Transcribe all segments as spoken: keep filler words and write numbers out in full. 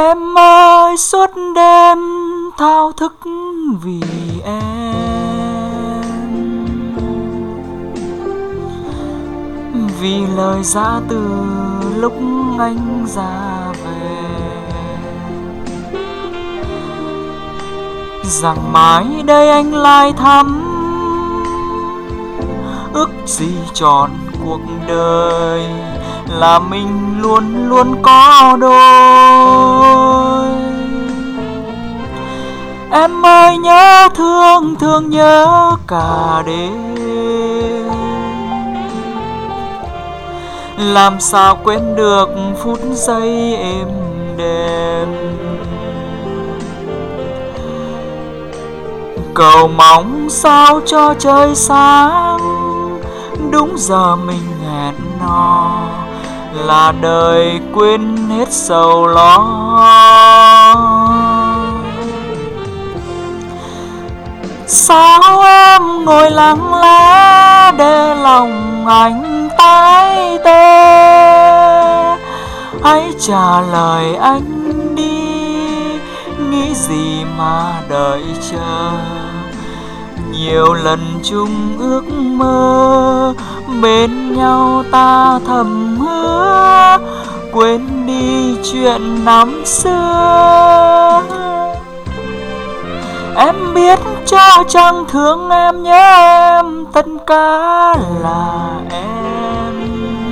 Em ơi suốt đêm thao thức vì em, vì lời giã từ lúc anh ra về, rằng mãi đây anh lại thăm, ước gì trọn cuộc đời là mình luôn luôn có đôi. Em ơi nhớ thương thương nhớ cả đêm, làm sao quên được phút giây êm đềm. Cầu mong sao cho trời sáng, đúng giờ mình hẹn hò, là đời quên hết sầu lo. Sao em ngồi lặng lẽ để lòng anh tái tê? Hãy trả lời anh đi, nghĩ gì mà đợi chờ. Nhiều lần chung ước mơ, bên nhau ta thầm hứa, quên đi chuyện năm xưa. Em biết cho chẳng thương em nhớ em, tất cả là em.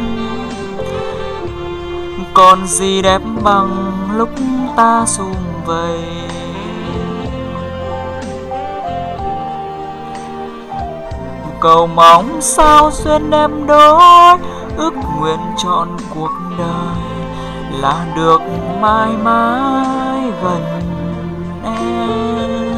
Còn gì đẹp bằng lúc ta sum vầy. Cầu mong sao duyên em đôi, ước nguyện trọn cuộc đời là được mãi mãi gần em.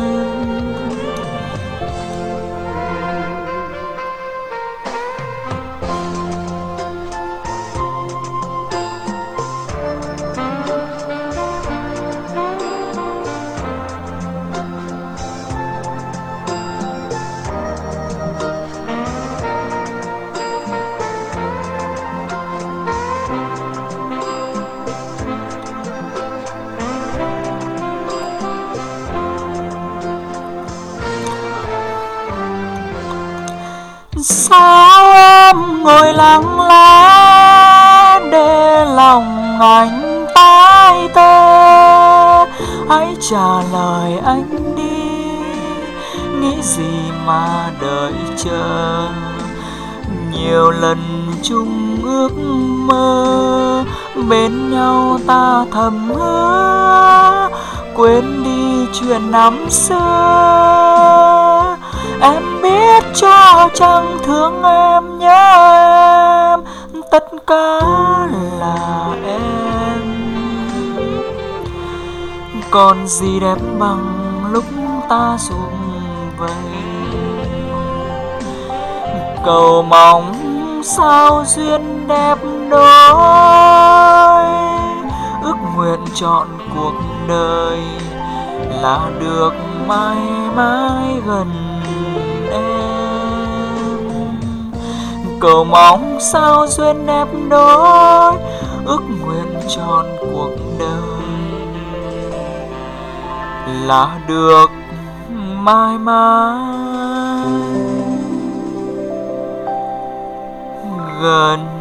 Sao em ngồi lặng lẽ để lòng anh tái tê? Hãy trả lời anh đi, nghĩ gì mà đợi chờ. Nhiều lần chung ước mơ, bên nhau ta thầm hứa, quên đi chuyện năm xưa. Em biết cho chẳng thương em nhớ em, tất cả là em. Còn gì đẹp bằng lúc ta sum vầy. Cầu mong sao duyên đẹp đôi, ước nguyện trọn cuộc đời là được mãi mãi gần em. Cầu mong sao duyên đẹp đôi, ước nguyện trọn cuộc đời là được mãi mãi gần